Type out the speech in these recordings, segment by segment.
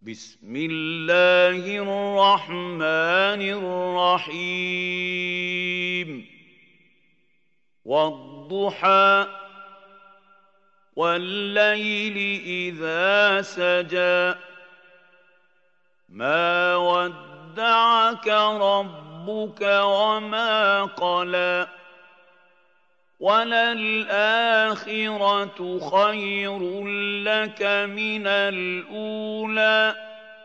بسم الله الرحمن الرحيم والضحى والليل إذا سجى ما ودعك ربك وما قلى وللآخرة خير لك من الأولى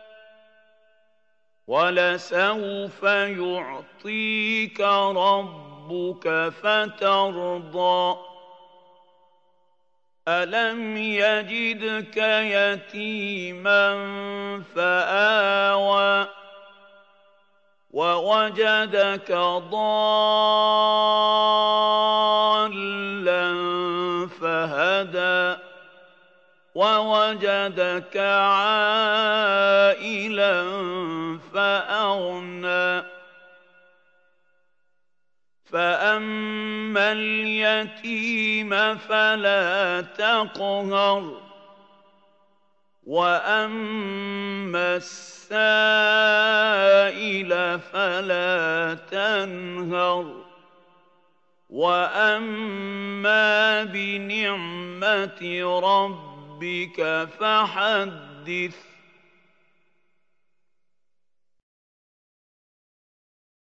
ولسوف يعطيك ربك فترضى ألم يجدك يتيما فآوى ووجدك ضالا فهدى ووجدك عائلا فأغنى فأما اليتيم فلا تقهر وأما السائل فلا تنهر وأما بنعمة ربك فحدث